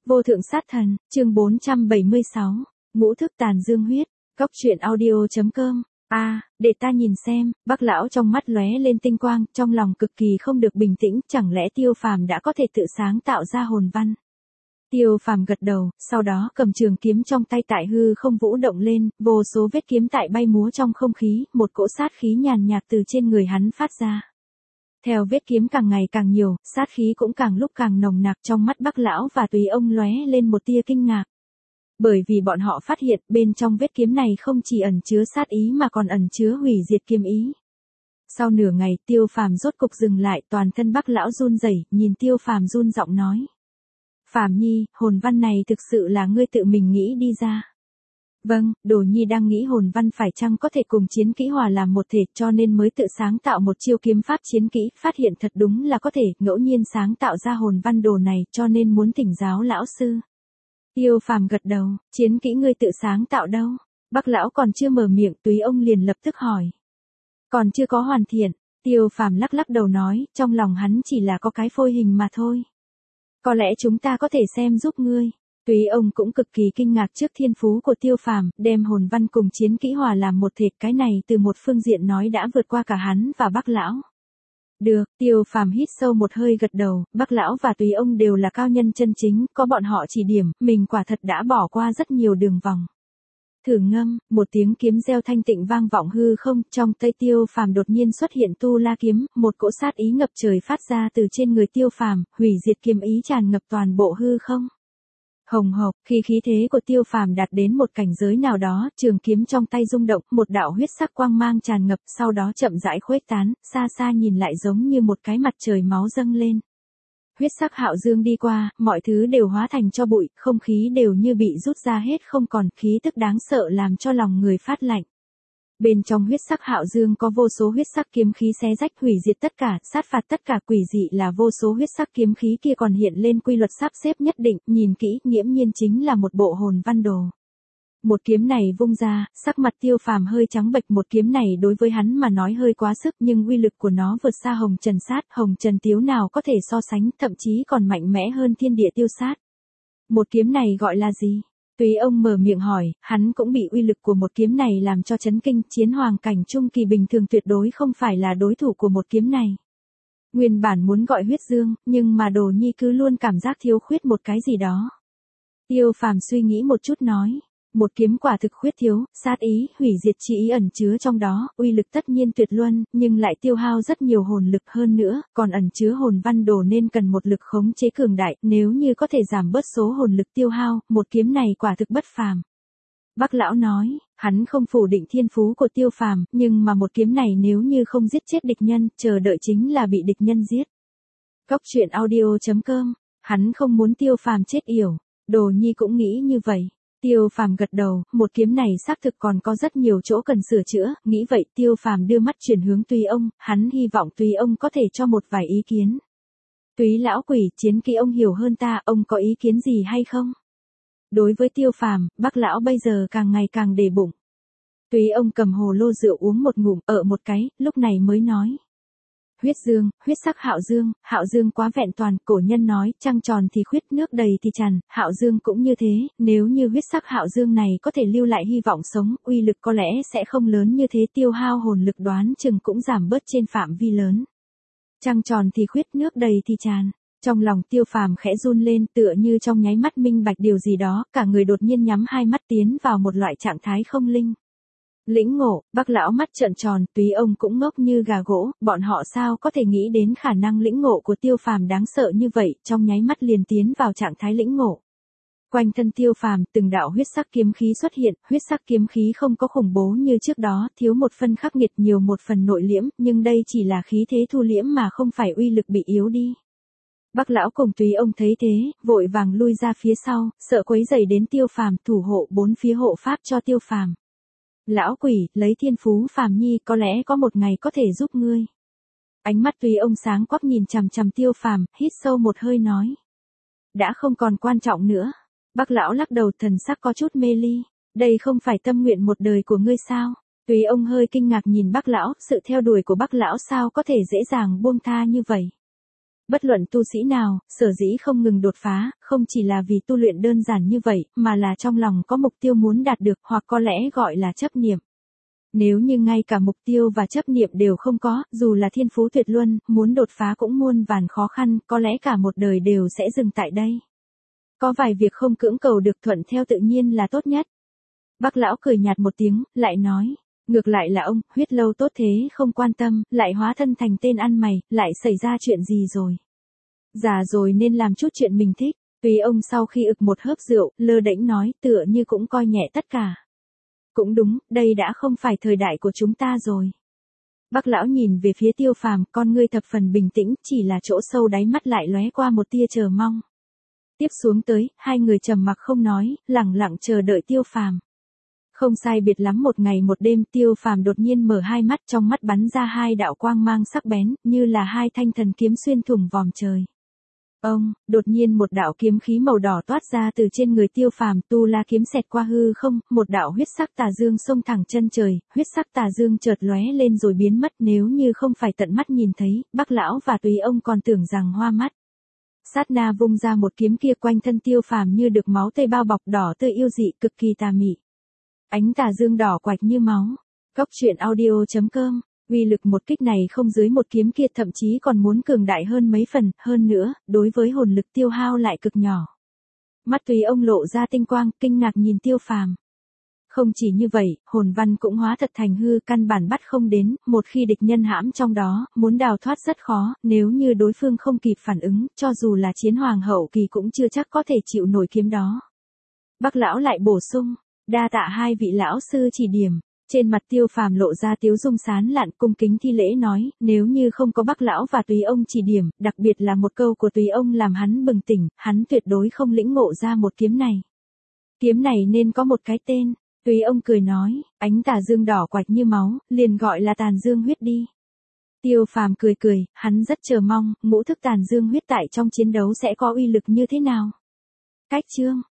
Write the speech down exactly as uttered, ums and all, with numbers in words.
Vô thượng sát thần, chương bốn trăm bảy mươi sáu, ngũ thức tàn dương huyết, cốc truyện audio.com. A, à, để ta nhìn xem, Bác lão trong mắt lóe lên tinh quang, trong lòng cực kỳ không được bình tĩnh, chẳng lẽ Tiêu Phàm đã có thể tự sáng tạo ra hồn văn. Tiêu Phàm gật đầu, sau đó cầm trường kiếm trong tay tại hư không vũ động lên, vô số vết kiếm tại bay múa trong không khí, một cỗ sát khí nhàn nhạt từ trên người hắn phát ra. Theo vết kiếm càng ngày càng nhiều, sát khí cũng càng lúc càng nồng nặc, trong mắt Bác lão và Túy ông lóe lên một tia kinh ngạc. Bởi vì bọn họ phát hiện bên trong vết kiếm này không chỉ ẩn chứa sát ý mà còn ẩn chứa hủy diệt kiếm ý. Sau nửa ngày, Tiêu Phàm rốt cục dừng lại, toàn thân Bác lão run rẩy, nhìn Tiêu Phàm run giọng nói: "Phàm Nhi, hồn văn này thực sự là ngươi tự mình nghĩ đi ra?" "Vâng, Đồ Nhi đang nghĩ hồn văn phải chăng có thể cùng chiến kỹ hòa làm một thể, cho nên mới tự sáng tạo một chiêu kiếm pháp chiến kỹ, phát hiện thật đúng là có thể, ngẫu nhiên sáng tạo ra hồn văn đồ này, cho nên muốn thỉnh giáo lão sư." Tiêu Phàm gật đầu, "Chiến kỹ ngươi tự sáng tạo đâu?" Bác lão còn chưa mở miệng, Túy ông liền lập tức hỏi: "Còn chưa có hoàn thiện." Tiêu Phàm lắc lắc đầu nói, trong lòng hắn chỉ là có cái phôi hình mà thôi. "Có lẽ chúng ta có thể xem giúp ngươi." Túy ông cũng cực kỳ kinh ngạc trước thiên phú của Tiêu Phàm, đem hồn văn cùng chiến kỹ hòa làm một thể, cái này từ một phương diện nói đã vượt qua cả hắn và Bác lão. "Được." Tiêu Phàm hít sâu một hơi gật đầu, Bác lão và Túy ông đều là cao nhân chân chính, có bọn họ chỉ điểm, mình quả thật đã bỏ qua rất nhiều đường vòng. Thử ngâm, một tiếng kiếm reo thanh tịnh vang vọng hư không, trong tay Tiêu Phàm đột nhiên xuất hiện tu la kiếm, một cỗ sát ý ngập trời phát ra từ trên người Tiêu Phàm, hủy diệt kiếm ý tràn ngập toàn bộ hư không. Hồng hộc, khi khí thế của Tiêu Phàm đạt đến một cảnh giới nào đó, trường kiếm trong tay rung động, một đạo huyết sắc quang mang tràn ngập, sau đó chậm rãi khuếch tán, xa xa nhìn lại giống như một cái mặt trời máu dâng lên. Huyết sắc hạo dương đi qua, mọi thứ đều hóa thành tro bụi, không khí đều như bị rút ra hết không còn, khí tức đáng sợ làm cho lòng người phát lạnh. Bên trong huyết sắc hạo dương có vô số huyết sắc kiếm khí xé rách hủy diệt tất cả, sát phạt tất cả, quỷ dị là vô số huyết sắc kiếm khí kia còn hiện lên quy luật sắp xếp nhất định, nhìn kỹ, nghiễm nhiên chính là một bộ hồn văn đồ. Một kiếm này vung ra, sắc mặt Tiêu Phàm hơi trắng bệch, một kiếm này đối với hắn mà nói hơi quá sức, nhưng uy lực của nó vượt xa hồng trần sát, hồng trần tiếu nào có thể so sánh, thậm chí còn mạnh mẽ hơn thiên địa tiêu sát. Một kiếm này gọi là gì? Túy ông mở miệng hỏi, hắn cũng bị uy lực của một kiếm này làm cho chấn kinh, chiến hoàng cảnh trung kỳ bình thường tuyệt đối không phải là đối thủ của một kiếm này. Nguyên bản muốn gọi huyết dương, nhưng mà Đồ Nhi cứ luôn cảm giác thiếu khuyết một cái gì đó. Tiêu Phàm suy nghĩ một chút nói, một kiếm quả thực khuyết thiếu, sát ý, hủy diệt chi ý ẩn chứa trong đó, uy lực tất nhiên tuyệt luân, nhưng lại tiêu hao rất nhiều hồn lực hơn nữa, còn ẩn chứa hồn văn đồ nên cần một lực khống chế cường đại, nếu như có thể giảm bớt số hồn lực tiêu hao, một kiếm này quả thực bất phàm. Bác lão nói, hắn không phủ định thiên phú của Tiêu Phàm, nhưng mà một kiếm này nếu như không giết chết địch nhân, chờ đợi chính là bị địch nhân giết. Cốc truyện audio.com, hắn không muốn Tiêu Phàm chết yểu, Đồ Nhi cũng nghĩ như vậy. Tiêu Phàm gật đầu, một kiếm này xác thực còn có rất nhiều chỗ cần sửa chữa, nghĩ vậy Tiêu Phàm đưa mắt chuyển hướng Túy ông, hắn hy vọng Túy ông có thể cho một vài ý kiến. Túy lão quỷ, chiến kỹ ông hiểu hơn ta, ông có ý kiến gì hay không? Đối với Tiêu Phàm, Bác lão bây giờ càng ngày càng đề bụng. Túy ông cầm hồ lô rượu uống một ngụm, ở một cái, lúc này mới nói. Huyết dương, huyết sắc hạo dương, hạo dương quá vẹn toàn, cổ nhân nói, trăng tròn thì khuyết, nước đầy thì tràn, hạo dương cũng như thế, nếu như huyết sắc hạo dương này có thể lưu lại hy vọng sống, uy lực có lẽ sẽ không lớn như thế, tiêu hao hồn lực đoán chừng cũng giảm bớt trên phạm vi lớn. Trăng tròn thì khuyết, nước đầy thì tràn. Trong lòng Tiêu Phàm khẽ run lên, tựa như trong nháy mắt minh bạch điều gì đó, cả người đột nhiên nhắm hai mắt tiến vào một loại trạng thái không linh. Lĩnh ngộ, Bác lão mắt trợn tròn, Túy ông cũng ngốc như gà gỗ, bọn họ sao có thể nghĩ đến khả năng lĩnh ngộ của Tiêu Phàm đáng sợ như vậy, trong nháy mắt liền tiến vào trạng thái lĩnh ngộ. Quanh thân Tiêu Phàm, từng đạo huyết sắc kiếm khí xuất hiện, huyết sắc kiếm khí không có khủng bố như trước đó, thiếu một phần khắc nghiệt nhiều một phần nội liễm, nhưng đây chỉ là khí thế thu liễm mà không phải uy lực bị yếu đi. Bác lão cùng Túy ông thấy thế, vội vàng lui ra phía sau, sợ quấy rầy đến Tiêu Phàm, thủ hộ bốn phía hộ pháp cho Tiêu Phàm. Lão quỷ, lấy thiên phú Phàm Nhi, có lẽ có một ngày có thể giúp ngươi. Ánh mắt Túy ông sáng quắc nhìn chằm chằm Tiêu Phàm, hít sâu một hơi nói. Đã không còn quan trọng nữa. Bác lão lắc đầu, thần sắc có chút mê ly. Đây không phải tâm nguyện một đời của ngươi sao? Túy ông hơi kinh ngạc nhìn Bác lão, sự theo đuổi của Bác lão sao có thể dễ dàng buông tha như vậy? Bất luận tu sĩ nào, sở dĩ không ngừng đột phá, không chỉ là vì tu luyện đơn giản như vậy, mà là trong lòng có mục tiêu muốn đạt được, hoặc có lẽ gọi là chấp niệm. Nếu như ngay cả mục tiêu và chấp niệm đều không có, dù là thiên phú tuyệt luân, muốn đột phá cũng muôn vàn khó khăn, có lẽ cả một đời đều sẽ dừng tại đây. Có vài việc không cưỡng cầu được, thuận theo tự nhiên là tốt nhất. Bác lão cười nhạt một tiếng, lại nói. Ngược lại là ông, huyết lâu tốt thế không quan tâm, lại hóa thân thành tên ăn mày, lại xảy ra chuyện gì rồi? Già rồi nên làm chút chuyện mình thích. Tùy ông sau khi ực một hớp rượu, lơ đễnh nói, tựa như cũng coi nhẹ tất cả. Cũng đúng, đây đã không phải thời đại của chúng ta rồi. Bác lão nhìn về phía Tiêu Phàm, con ngươi thập phần bình tĩnh, chỉ là chỗ sâu đáy mắt lại lóe qua một tia chờ mong. Tiếp xuống tới, hai người trầm mặc không nói, lẳng lặng chờ đợi Tiêu Phàm. Không sai biệt lắm một ngày một đêm, Tiêu Phàm đột nhiên mở hai mắt, trong mắt bắn ra hai đạo quang mang sắc bén, như là hai thanh thần kiếm xuyên thủng vòm trời. Ông, đột nhiên một đạo kiếm khí màu đỏ toát ra từ trên người Tiêu Phàm, tu la kiếm xẹt qua hư không, một đạo huyết sắc tà dương xông thẳng chân trời, huyết sắc tà dương chợt lóe lên rồi biến mất, nếu như không phải tận mắt nhìn thấy, Bác lão và Tùy ông còn tưởng rằng hoa mắt. Sát na vung ra một kiếm kia, quanh thân Tiêu Phàm như được máu tươi bao bọc, đỏ tươi yêu dị, cực kỳ tà mị. Ánh tà dương đỏ quạch như máu. Góc truyện audio chấm com. Uy lực một kích này không dưới một kiếm kia, thậm chí còn muốn cường đại hơn mấy phần, hơn nữa, đối với hồn lực tiêu hao lại cực nhỏ. Mắt Tùy ông lộ ra tinh quang, kinh ngạc nhìn Tiêu Phàm. Không chỉ như vậy, hồn văn cũng hóa thật thành hư, căn bản bắt không đến, một khi địch nhân hãm trong đó, muốn đào thoát rất khó, nếu như đối phương không kịp phản ứng, cho dù là chiến hoàng hậu kỳ cũng chưa chắc có thể chịu nổi kiếm đó. Bác lão lại bổ sung. Đa tạ hai vị lão sư chỉ điểm. Trên mặt Tiêu Phàm lộ ra tiếu dung sán lạn, cung kính thi lễ nói, nếu như không có Bác lão và Tùy ông chỉ điểm, đặc biệt là một câu của Tùy ông làm hắn bừng tỉnh, hắn tuyệt đối không lĩnh ngộ ra một kiếm này. Kiếm này nên có một cái tên. Tùy ông cười nói, ánh tà dương đỏ quạch như máu, liền gọi là tàn dương huyết đi. Tiêu Phàm cười cười, hắn rất chờ mong, ngũ thức tàn dương huyết tại trong chiến đấu sẽ có uy lực như thế nào. Cách chương